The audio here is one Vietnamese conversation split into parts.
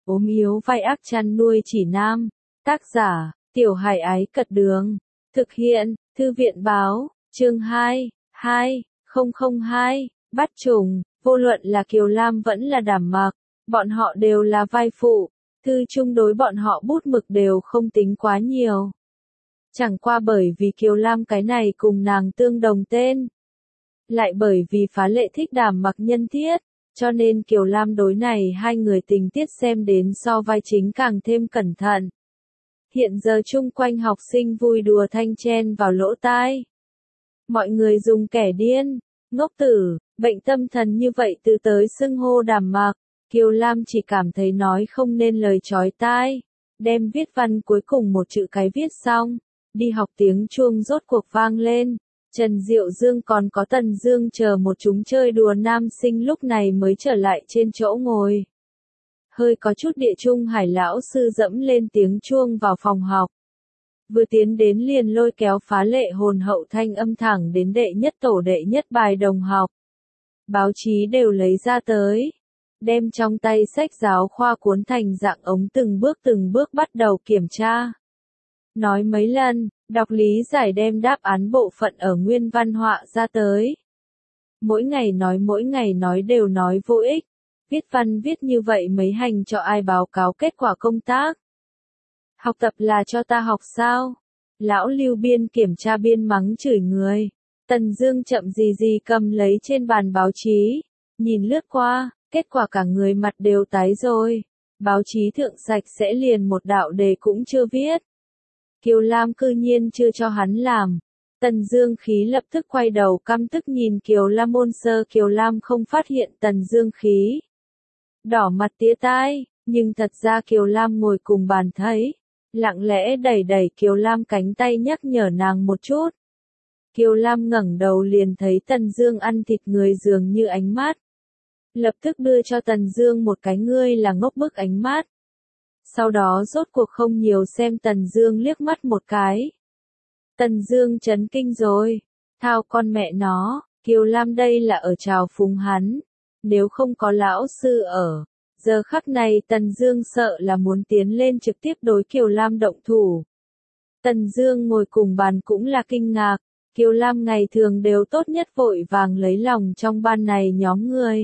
ốm yếu vai ác chăn nuôi chỉ nam. Tác giả, Tiểu Hải Ái Cật Đường. Thực hiện, Thư viện Báo, chương 2002, Bắt Trùng. Vô luận là Kiều Lam vẫn là Đàm Mặc, bọn họ đều là vai phụ. Thư chung đối bọn họ bút mực đều không tính quá nhiều. Chẳng qua bởi vì Kiều Lam cái này cùng nàng tương đồng tên. Lại bởi vì phá lệ thích Đàm Mặc nhân thiết, cho nên Kiều Lam đối này hai người tình tiết xem đến so vai chính càng thêm cẩn thận. Hiện giờ chung quanh học sinh vui đùa thanh chen vào lỗ tai. Mọi người dùng kẻ điên, ngốc tử, bệnh tâm thần như vậy từ tới xưng hô Đàm Mặc. Kiều Lam chỉ cảm thấy nói không nên lời chói tai, đem viết văn cuối cùng một chữ cái viết xong, đi học tiếng chuông rốt cuộc vang lên. Trần Diệu Dương còn có Tần Dương chờ một chúng chơi đùa nam sinh lúc này mới trở lại trên chỗ ngồi. Hơi có chút địa trung hải lão sư dẫm lên tiếng chuông vào phòng học. Vừa tiến đến liền lôi kéo phá lệ hồn hậu thanh âm thẳng đến đệ nhất tổ đệ nhất bài đồng học. Báo chí đều lấy ra tới. Đem trong tay sách giáo khoa cuốn thành dạng ống từng bước bắt đầu kiểm tra. Nói mấy lần, đọc lý giải đem đáp án bộ phận ở nguyên văn họa ra tới. Mỗi ngày nói đều nói vô ích. Viết văn viết như vậy mấy hành cho ai báo cáo kết quả công tác. Học tập là cho ta học sao? Lão Lưu biên kiểm tra biên mắng chửi người. Tần Dương chậm gì cầm lấy trên bàn báo chí. Nhìn lướt qua, kết quả cả người mặt đều tái rồi. Báo chí thượng sạch sẽ liền một đạo đề cũng chưa viết. Kiều Lam cư nhiên chưa cho hắn làm. Tần Dương khí lập tức quay đầu căm tức nhìn Kiều Lam ôn sơ. Kiều Lam không phát hiện Tần Dương khí. Đỏ mặt tía tai, nhưng thật ra Kiều Lam ngồi cùng bàn thấy. Lặng lẽ đẩy Kiều Lam cánh tay nhắc nhở nàng một chút. Kiều Lam ngẩng đầu liền thấy Tần Dương ăn thịt người dường như ánh mắt. Lập tức đưa cho Tần Dương một cái ngươi là ngốc bức ánh mắt. Sau đó rốt cuộc không nhiều xem Tần Dương liếc mắt một cái. Tần Dương chấn kinh rồi. Thao con mẹ nó, Kiều Lam đây là ở trào phúng hắn. Nếu không có lão sư ở, giờ khắc này Tần Dương sợ là muốn tiến lên trực tiếp đối Kiều Lam động thủ. Tần Dương ngồi cùng bàn cũng là kinh ngạc. Kiều Lam ngày thường đều tốt nhất vội vàng lấy lòng trong ban này nhóm người.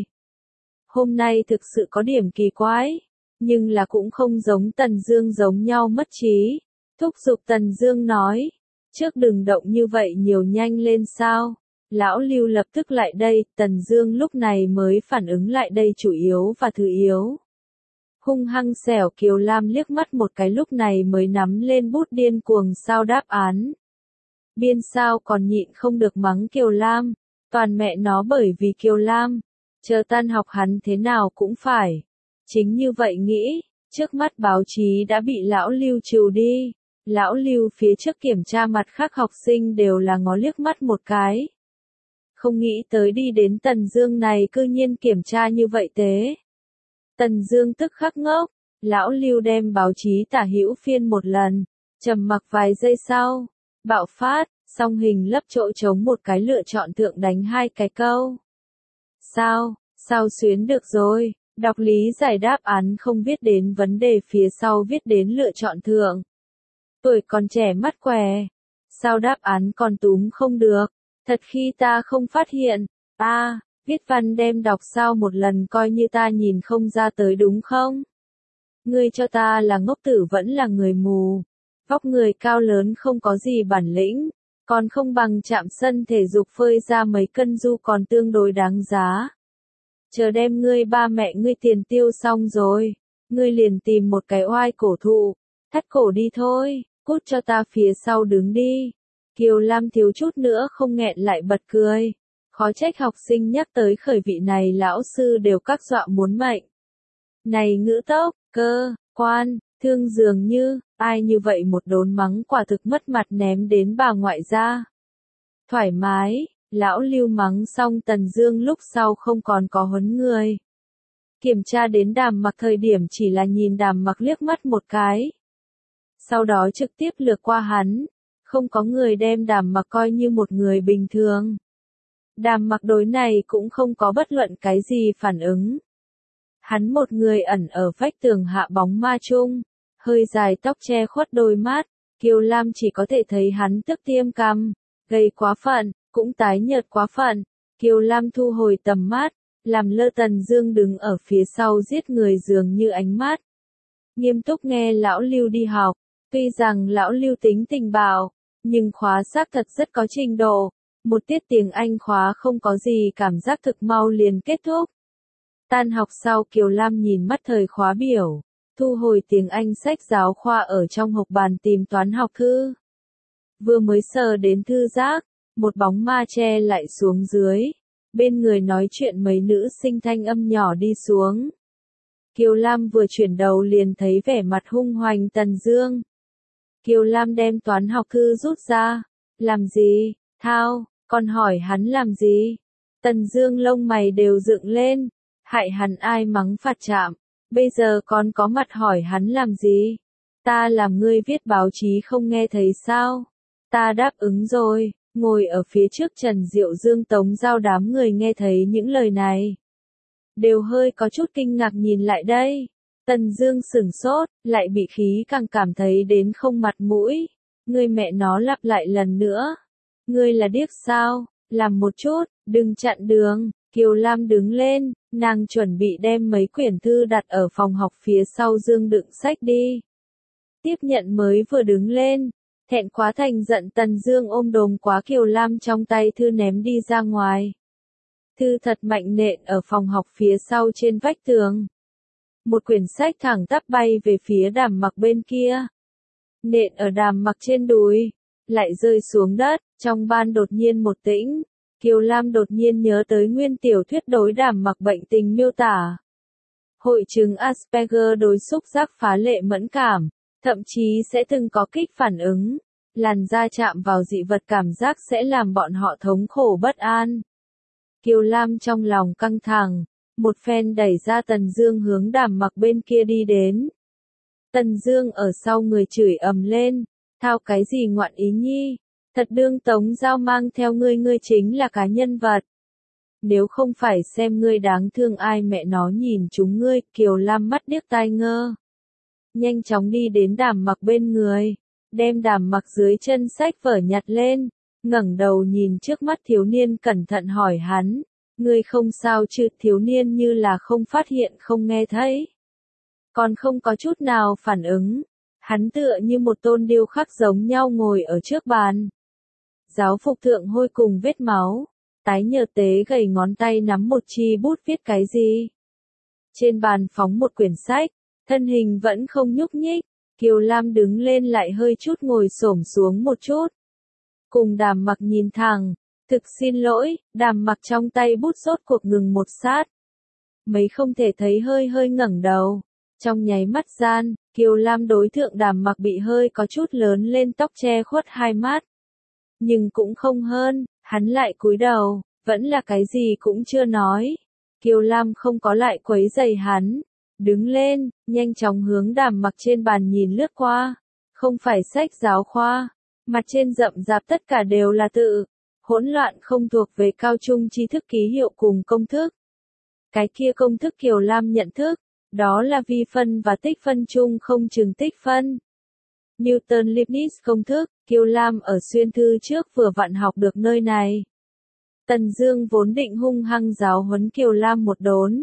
Hôm nay thực sự có điểm kỳ quái, nhưng là cũng không giống Tần Dương giống nhau mất trí. Thúc giục Tần Dương nói, trước đừng động như vậy nhiều nhanh lên sao. Lão Lưu lập tức lại đây, Tần Dương lúc này mới phản ứng lại đây chủ yếu và thứ yếu. Hung hăng xẻo Kiều Lam liếc mắt một cái lúc này mới nắm lên bút điên cuồng sao đáp án. Biên sao còn nhịn không được mắng Kiều Lam, toàn mẹ nó bởi vì Kiều Lam. Chờ tan học hắn thế nào cũng phải. Chính như vậy nghĩ, trước mắt báo chí đã bị lão Lưu trừ đi. Lão Lưu phía trước kiểm tra mặt khác học sinh đều là ngó liếc mắt một cái. Không nghĩ tới đi đến Tần Dương này cư nhiên kiểm tra như vậy thế. Tần Dương tức khắc ngốc, lão Lưu đem báo chí tả hữu phiên một lần, trầm mặc vài giây sau, bạo phát, song hình lấp chỗ trống một cái lựa chọn thượng đánh hai cái câu. Sao xuyến được rồi, đọc lý giải đáp án không viết đến vấn đề phía sau viết đến lựa chọn thượng. Tuổi còn trẻ mắt què, sao đáp án còn túm không được, thật khi ta không phát hiện, viết văn đem đọc sao một lần coi như ta nhìn không ra tới đúng không? Ngươi cho ta là ngốc tử vẫn là người mù, vóc người cao lớn không có gì bản lĩnh, còn không bằng chạm sân thể dục phơi ra mấy cân du còn tương đối đáng giá. Chờ đem ngươi ba mẹ ngươi tiền tiêu xong rồi, ngươi liền tìm một cái oai cổ thụ, thắt cổ đi thôi, cút cho ta phía sau đứng đi. Kiều Lam thiếu chút nữa không nghẹn lại bật cười. Khó trách học sinh nhắc tới khởi vị này lão sư đều các dọa muốn mệnh. Này ngữ tốc, cơ, quan, thương dường như, ai như vậy một đốn mắng quả thực mất mặt ném đến bà ngoại ra. Thoải mái, lão Lưu mắng xong Tần Dương lúc sau không còn có huấn người. Kiểm tra đến Đàm Mặc thời điểm chỉ là nhìn Đàm Mặc liếc mắt một cái. Sau đó trực tiếp lược qua hắn, không có người đem Đàm Mặc coi như một người bình thường. Đàm Mặc đối này cũng không có bất luận cái gì phản ứng. Hắn một người ẩn ở vách tường hạ bóng ma chung, hơi dài tóc che khuất đôi mắt, Kiều Lam chỉ có thể thấy hắn tức tiêm cằm, gầy quá phận, cũng tái nhợt quá phận. Kiều Lam thu hồi tầm mắt, làm lơ Tần Dương đứng ở phía sau giết người dường như ánh mắt. Nghiêm túc nghe lão Lưu đi học, tuy rằng lão Lưu tính tình bạo, nhưng khóa xác thật rất có trình độ, một tiết tiếng Anh khóa không có gì cảm giác thực mau liền kết thúc. Tan học sau Kiều Lam nhìn mắt thời khóa biểu, thu hồi tiếng Anh sách giáo khoa ở trong hộp bàn tìm toán học thư. Vừa mới sờ đến thư giác, một bóng ma che lại xuống dưới, bên người nói chuyện mấy nữ sinh thanh âm nhỏ đi xuống. Kiều Lam vừa chuyển đầu liền thấy vẻ mặt hung hoành Tần Dương. Kiều Lam đem toán học thư rút ra, làm gì, thao, còn hỏi hắn làm gì? Tần Dương lông mày đều dựng lên, hại hắn ai mắng phạt chạm, bây giờ còn có mặt hỏi hắn làm gì? Ta làm ngươi viết báo chí không nghe thấy sao? Ta đáp ứng rồi, ngồi ở phía trước Trần Diệu Dương Tống Giao đám người nghe thấy những lời này. Đều hơi có chút kinh ngạc nhìn lại đây. Tần Dương sửng sốt, lại bị khí càng cảm thấy đến không mặt mũi. Ngươi mẹ nó lặp lại lần nữa. Ngươi là điếc sao? Làm một chút, đừng chặn đường. Kiều Lam đứng lên, nàng chuẩn bị đem mấy quyển thư đặt ở phòng học phía sau dương đựng sách đi. Tiếp nhận mới vừa đứng lên, thẹn quá thành giận Tần Dương ôm đồm quá Kiều Lam trong tay thư ném đi ra ngoài. Thư thật mạnh nện ở phòng học phía sau trên vách tường. Một quyển sách thẳng tắp bay về phía Đàm Mặc bên kia. Nện ở Đàm Mặc trên đùi, lại rơi xuống đất, trong ban đột nhiên một tĩnh. Kiều Lam đột nhiên nhớ tới nguyên tiểu thuyết đối Đàm Mặc bệnh tình miêu tả. Hội chứng Asperger đối xúc giác phá lệ mẫn cảm, thậm chí sẽ từng có kích phản ứng. Làn da chạm vào dị vật cảm giác sẽ làm bọn họ thống khổ bất an. Kiều Lam trong lòng căng thẳng, một phen đẩy ra Tần Dương hướng Đàm Mặc bên kia đi đến. Tần Dương ở sau người chửi ầm lên, thao cái gì ngoạn ý nhi, thật đương Tống Giao mang theo ngươi chính là cá nhân vật. Nếu không phải xem ngươi đáng thương ai mẹ nó nhìn chúng ngươi, Kiều Lam mắt điếc tai ngơ. Nhanh chóng đi đến Đàm Mặc bên người, đem Đàm Mặc dưới chân sách vở nhặt lên, ngẩng đầu nhìn trước mắt thiếu niên cẩn thận hỏi hắn, ngươi không sao chứ? Thiếu niên như là không phát hiện không nghe thấy. Còn không có chút nào phản ứng, hắn tựa như một tôn điêu khắc giống nhau ngồi ở trước bàn. Giáo phục thượng hôi cùng vết máu, tái nhợt tế gầy ngón tay nắm một chi bút viết cái gì. Trên bàn phóng một quyển sách, thân hình vẫn không nhúc nhích, Kiều Lam đứng lên lại hơi chút ngồi xổm xuống một chút. Cùng Đàm Mặc nhìn thẳng, thực xin lỗi, Đàm Mặc trong tay bút rốt cuộc ngừng một sát. Mấy không thể thấy hơi hơi ngẩng đầu. Trong nháy mắt gian, Kiều Lam đối thượng Đàm Mặc bị hơi có chút lớn lên tóc che khuất hai mắt. Nhưng cũng không hơn, hắn lại cúi đầu, vẫn là cái gì cũng chưa nói. Kiều Lam không có lại quấy rầy hắn. Đứng lên, nhanh chóng hướng Đàm Mặc trên bàn nhìn lướt qua. Không phải sách giáo khoa. Mặt trên rậm rạp tất cả đều là tự. Hỗn loạn không thuộc về cao trung tri thức ký hiệu cùng công thức. Cái kia công thức Kiều Lam nhận thức, đó là vi phân và tích phân chung không chừng tích phân. Newton-Leibniz công thức, Kiều Lam ở xuyên thư trước vừa vặn học được nơi này. Tần Dương vốn định hung hăng giáo huấn Kiều Lam một đốn.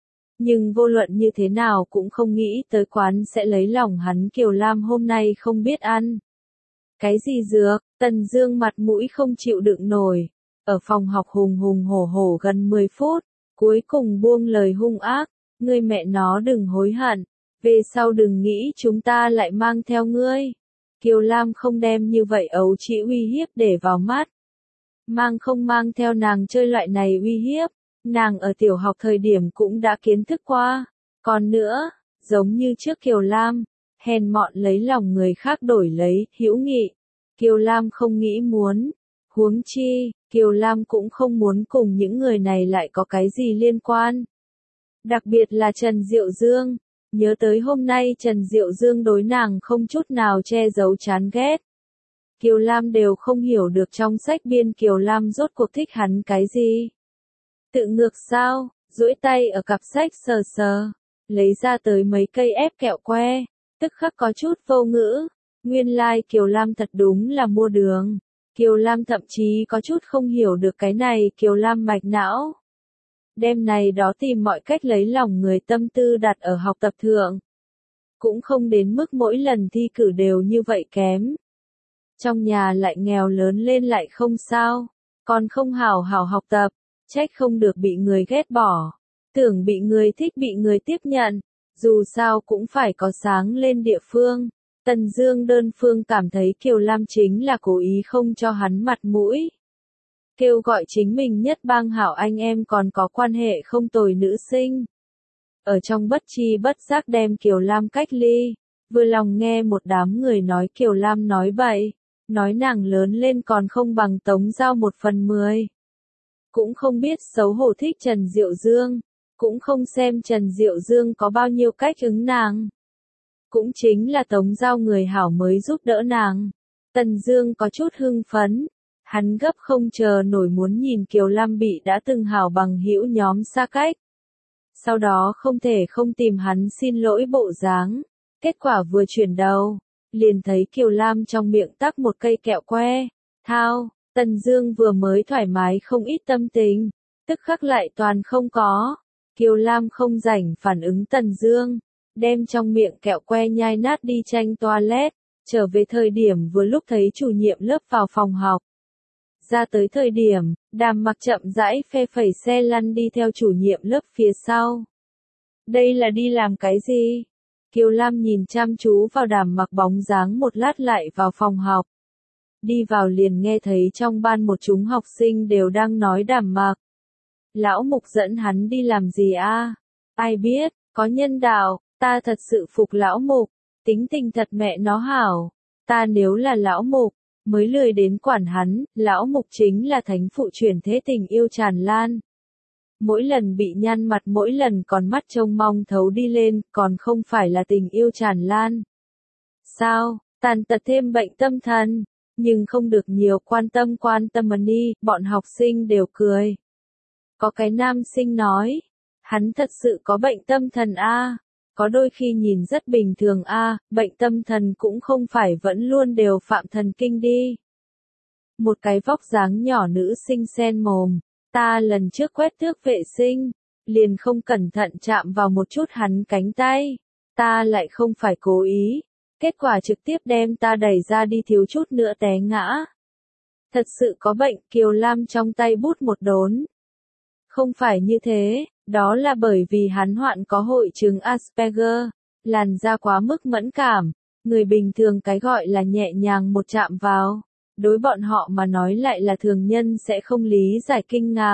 Nhưng vô luận như thế nào cũng không nghĩ tới quán sẽ lấy lòng hắn. Kiều Lam hôm nay không biết ăn cái gì dược, Tần Dương mặt mũi không chịu đựng nổi. Ở phòng học hùng hùng hổ hổ gần 10 phút, cuối cùng buông lời hung ác, ngươi mẹ nó đừng hối hận, về sau đừng nghĩ chúng ta lại mang theo ngươi. Kiều Lam không đem như vậy ấu trĩ uy hiếp để vào mắt. Mang không mang theo nàng chơi loại này uy hiếp, nàng ở tiểu học thời điểm cũng đã kiến thức qua. Còn nữa, giống như trước Kiều Lam, hèn mọn lấy lòng người khác đổi lấy hữu nghị. Kiều Lam không nghĩ muốn. Huống chi, Kiều Lam cũng không muốn cùng những người này lại có cái gì liên quan. Đặc biệt là Trần Diệu Dương. Nhớ tới hôm nay Trần Diệu Dương đối nàng không chút nào che giấu chán ghét. Kiều Lam đều không hiểu được trong sách biên Kiều Lam rốt cuộc thích hắn cái gì. Tự ngược sao, duỗi tay ở cặp sách sờ sờ, lấy ra tới mấy cây ép kẹo que, tức khắc có chút vô ngữ. Nguyên lai Kiều Lam thật đúng là mua đường. Kiều Lam thậm chí có chút không hiểu được cái này Kiều Lam mạch não. Đêm này đó tìm mọi cách lấy lòng người tâm tư đặt ở học tập thượng. Cũng không đến mức mỗi lần thi cử đều như vậy kém. Trong nhà lại nghèo lớn lên lại không sao, còn không hào hào học tập, trách không được bị người ghét bỏ. Tưởng bị người thích bị người tiếp nhận, dù sao cũng phải có sáng lên địa phương. Tần Dương đơn phương cảm thấy Kiều Lam chính là cố ý không cho hắn mặt mũi. Kêu gọi chính mình nhất bang hảo anh em còn có quan hệ không tồi nữ sinh. Ở trong bất chi bất giác đem Kiều Lam cách ly, vừa lòng nghe một đám người nói Kiều Lam nói bậy, nói nàng lớn lên còn không bằng Tống Giao 1/10. Cũng không biết xấu hổ thích Trần Diệu Dương, cũng không xem Trần Diệu Dương có bao nhiêu cách ứng nàng. Cũng chính là Tống Giao người hảo mới giúp đỡ nàng. Tần Dương có chút hưng phấn, hắn gấp không chờ nổi muốn nhìn Kiều Lam bị đã từng hảo bằng hữu nhóm xa cách. Sau đó không thể không tìm hắn xin lỗi bộ dáng. Kết quả vừa chuyển đầu, liền thấy Kiều Lam trong miệng tắc một cây kẹo que. Thao, Tần Dương vừa mới thoải mái không ít tâm tình, tức khắc lại toàn không có. Kiều Lam không rảnh phản ứng Tần Dương, đem trong miệng kẹo que nhai nát đi tranh toilet, trở về thời điểm vừa lúc thấy chủ nhiệm lớp vào phòng học. Ra tới thời điểm, Đàm Mặc chậm rãi phe phẩy xe lăn đi theo chủ nhiệm lớp phía sau. Đây là đi làm cái gì? Kiều Lam nhìn chăm chú vào Đàm Mặc bóng dáng một lát lại vào phòng học. Đi vào liền nghe thấy trong ban một chúng học sinh đều đang nói Đàm Mặc. Lão Mục dẫn hắn đi làm gì a? Ai biết, có nhân đạo, ta thật sự phục Lão Mục, tính tình thật mẹ nó hảo. Ta nếu là Lão Mục, mới lười đến quản hắn, Lão Mục chính là thánh phụ chuyển thế tình yêu tràn lan. Mỗi lần bị nhăn mặt mỗi lần còn mắt trông mong thấu đi lên, còn không phải là tình yêu tràn lan. Sao, tàn tật thêm bệnh tâm thần, nhưng không được nhiều quan tâm đi, bọn học sinh đều cười. Có cái nam sinh nói, hắn thật sự có bệnh tâm thần a, có đôi khi nhìn rất bình thường a, bệnh tâm thần cũng không phải vẫn luôn đều phạm thần kinh đi. Một cái vóc dáng nhỏ nữ sinh sen mồm, ta lần trước quét thước vệ sinh, liền không cẩn thận chạm vào một chút hắn cánh tay, ta lại không phải cố ý, kết quả trực tiếp đem ta đẩy ra đi thiếu chút nữa té ngã. Thật sự có bệnh, Kiều Lam trong tay bút một đốn. Không phải như thế, đó là bởi vì hắn hoạn có hội chứng Asperger, làn da quá mức mẫn cảm, người bình thường cái gọi là nhẹ nhàng một chạm vào, đối bọn họ mà nói lại là thường nhân sẽ không lý giải kinh ngạc.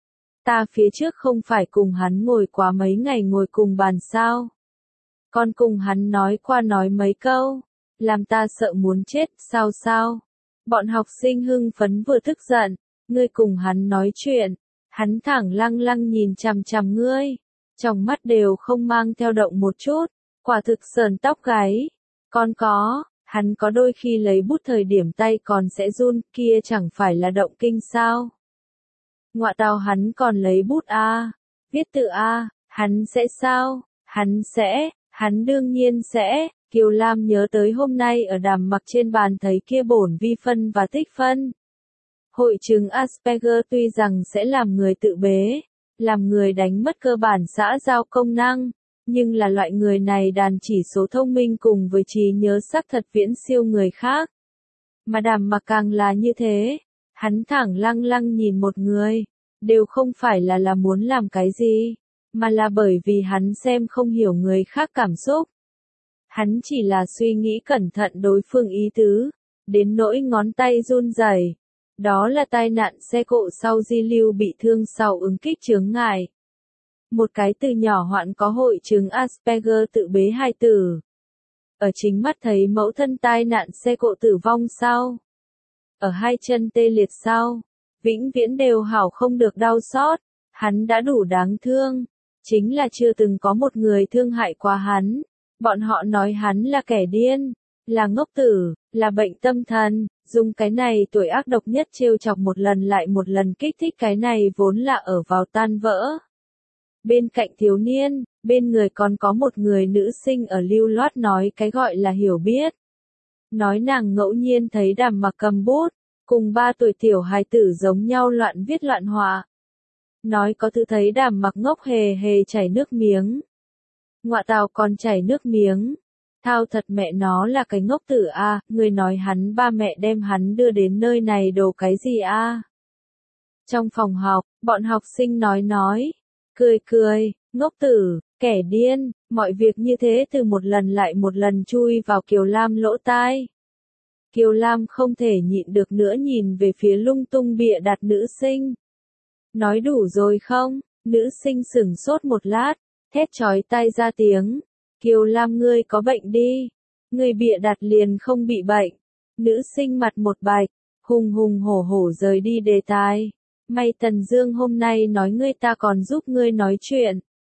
Ta phía trước không phải cùng hắn ngồi quá mấy ngày ngồi cùng bàn sao. Còn cùng hắn nói qua nói mấy câu, làm ta sợ muốn chết, sao? Bọn học sinh hưng phấn vừa tức giận, ngươi cùng hắn nói chuyện. Hắn thẳng lăng nhìn chằm chằm ngươi, trong mắt đều không mang theo động một chút, quả thực sờn tóc gáy. Còn có, hắn có đôi khi lấy bút thời điểm tay còn sẽ run, kia chẳng phải là động kinh sao? Ngọa tào hắn còn lấy bút a, viết tự a, hắn sẽ sao? Hắn đương nhiên sẽ. Kiều Lam nhớ tới hôm nay ở Đàm Mặc trên bàn thấy kia bổn vi phân và tích phân. Hội chứng Asperger tuy rằng sẽ làm người tự bế, làm người đánh mất cơ bản xã giao công năng, nhưng là loại người này đàn chỉ số thông minh cùng với trí nhớ sắc thật viễn siêu người khác. Mà Đàm Mặc càng là như thế, hắn thẳng lăng nhìn một người, đều không phải là muốn làm cái gì, mà là bởi vì hắn xem không hiểu người khác cảm xúc. Hắn chỉ là suy nghĩ cẩn thận đối phương ý tứ, đến nỗi ngón tay run rẩy. Đó là tai nạn xe cộ sau di lưu bị thương sau ứng kích chướng ngại. Một cái từ nhỏ hoạn có hội chứng Asperger tự bế hài tử. Ở chính mắt thấy mẫu thân tai nạn xe cộ tử vong sau. Ở hai chân tê liệt sau. Vĩnh viễn đều hảo không được đau xót. Hắn đã đủ đáng thương. Chính là chưa từng có một người thương hại qua hắn. Bọn họ nói hắn là kẻ điên, là ngốc tử, là bệnh tâm thần. Dùng cái này tuổi ác độc nhất trêu chọc một lần lại một lần kích thích cái này vốn là ở vào tan vỡ. Bên cạnh thiếu niên, bên người còn có một người nữ sinh ở lưu loát nói cái gọi là hiểu biết. Nói nàng ngẫu nhiên thấy Đàm Mặc cầm bút, cùng 3 tuổi tiểu hài tử giống nhau loạn viết loạn họa. Nói có thứ thấy Đàm Mặc ngốc hề hề chảy nước miếng. Ngọa tào còn chảy nước miếng. Thao thật mẹ nó là cái ngốc tử a, người nói hắn ba mẹ đem hắn đưa đến nơi này đồ cái gì a? Trong phòng học, bọn học sinh nói, cười, ngốc tử, kẻ điên, mọi việc như thế từ một lần lại một lần chui vào Kiều Lam lỗ tai. Kiều Lam không thể nhịn được nữa nhìn về phía lung tung bịa đặt nữ sinh. Nói đủ rồi không? Nữ sinh sửng sốt một lát, thét chói tai ra tiếng. Kiều Lam ngươi có bệnh đi. Ngươi bịa đặt liền không bị bệnh. Nữ sinh mặt một bạch, hùng hổ rời đi đề tài. May Tần Dương hôm nay nói ngươi ta còn giúp ngươi nói chuyện.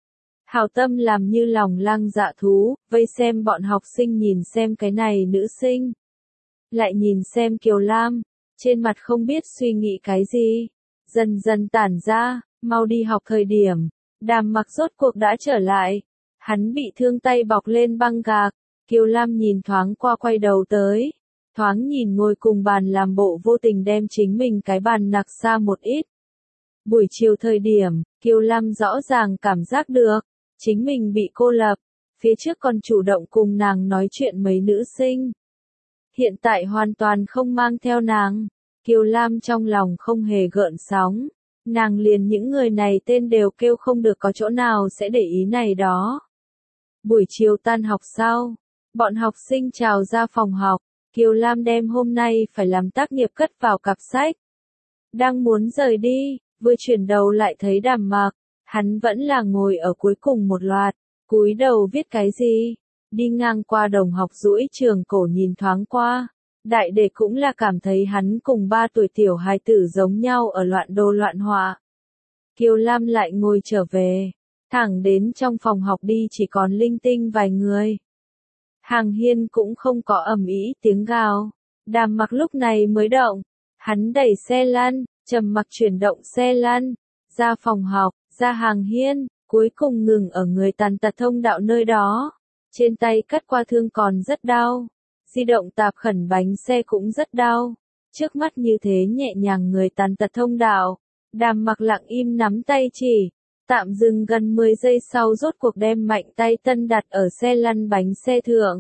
Hảo tâm làm như lòng lang dạ thú, vây xem bọn học sinh nhìn xem cái này nữ sinh. Lại nhìn xem Kiều Lam, trên mặt không biết suy nghĩ cái gì. Dần dần tản ra, mau đi học thời điểm. Đàm Mặc rốt cuộc đã trở lại. Hắn bị thương tay bọc lên băng gạc. Kiều Lam nhìn thoáng qua quay đầu tới. Thoáng nhìn ngồi cùng bàn làm bộ vô tình đem chính mình cái bàn nặc xa một ít. Buổi chiều thời điểm, Kiều Lam rõ ràng cảm giác được. Chính mình bị cô lập. Phía trước còn chủ động cùng nàng nói chuyện mấy nữ sinh. Hiện tại hoàn toàn không mang theo nàng. Kiều Lam trong lòng không hề gợn sóng. Nàng liền những người này tên đều kêu không được có chỗ nào sẽ để ý này đó. Buổi chiều tan học sau, bọn học sinh trào ra phòng học. Kiều Lam đem hôm nay phải làm tác nghiệp cất vào cặp sách. Đang muốn rời đi, vừa chuyển đầu lại thấy Đàm Mặc. Hắn vẫn là ngồi ở cuối cùng một loạt, cúi đầu viết cái gì. Đi ngang qua đồng học duỗi trường cổ nhìn thoáng qua. Đại đệ cũng là cảm thấy hắn cùng 3 tuổi tiểu hài tử giống nhau ở loạn đồ loạn họa. Kiều Lam lại ngồi trở về, thẳng đến trong phòng học đi chỉ còn linh tinh vài người. Hàng hiên cũng không có ầm ĩ tiếng gào. Đàm Mặc lúc này mới động, hắn đẩy xe lăn, Trầm Mặc chuyển động xe lăn, ra phòng học, ra hàng hiên, cuối cùng ngừng ở người tàn tật thông đạo nơi đó. Trên tay cắt qua thương còn rất đau. Di động tạp khẩn bánh xe cũng rất đau. Trước mắt như thế nhẹ nhàng người tàn tật thông đạo. Đàm Mặc lặng im nắm tay chỉ. Tạm dừng gần 10 giây sau rốt cuộc đem mạnh tay tân đặt ở xe lăn bánh xe thượng.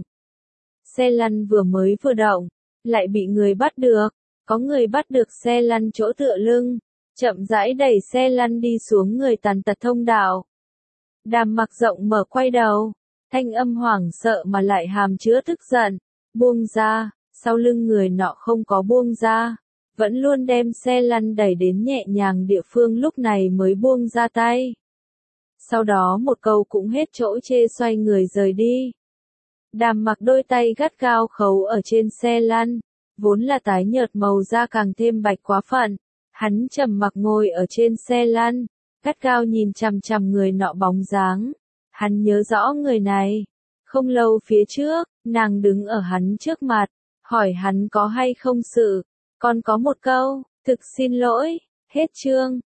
Xe lăn vừa mới vừa động, lại bị người bắt được. Có người bắt được xe lăn chỗ tựa lưng. Chậm rãi đẩy xe lăn đi xuống người tàn tật thông đạo. Đàm Mặc rộng mở quay đầu. Thanh âm hoảng sợ mà lại hàm chứa tức giận. Buông ra, sau lưng người nọ không có buông ra. Vẫn luôn đem xe lăn đẩy đến nhẹ nhàng địa phương lúc này mới buông ra tay. Sau đó một câu cũng hết chỗ chê xoay người rời đi. Đàm Mặc đôi tay gắt gao khấu ở trên xe lăn. Vốn là tái nhợt màu da càng thêm bạch quá phận. Hắn trầm mặc ngồi ở trên xe lăn. Gắt gao nhìn chằm chằm người nọ bóng dáng. Hắn nhớ rõ người này. Không lâu phía trước, nàng đứng ở hắn trước mặt. Hỏi hắn có hay không sự. Còn có một câu, thực xin lỗi, hết chương.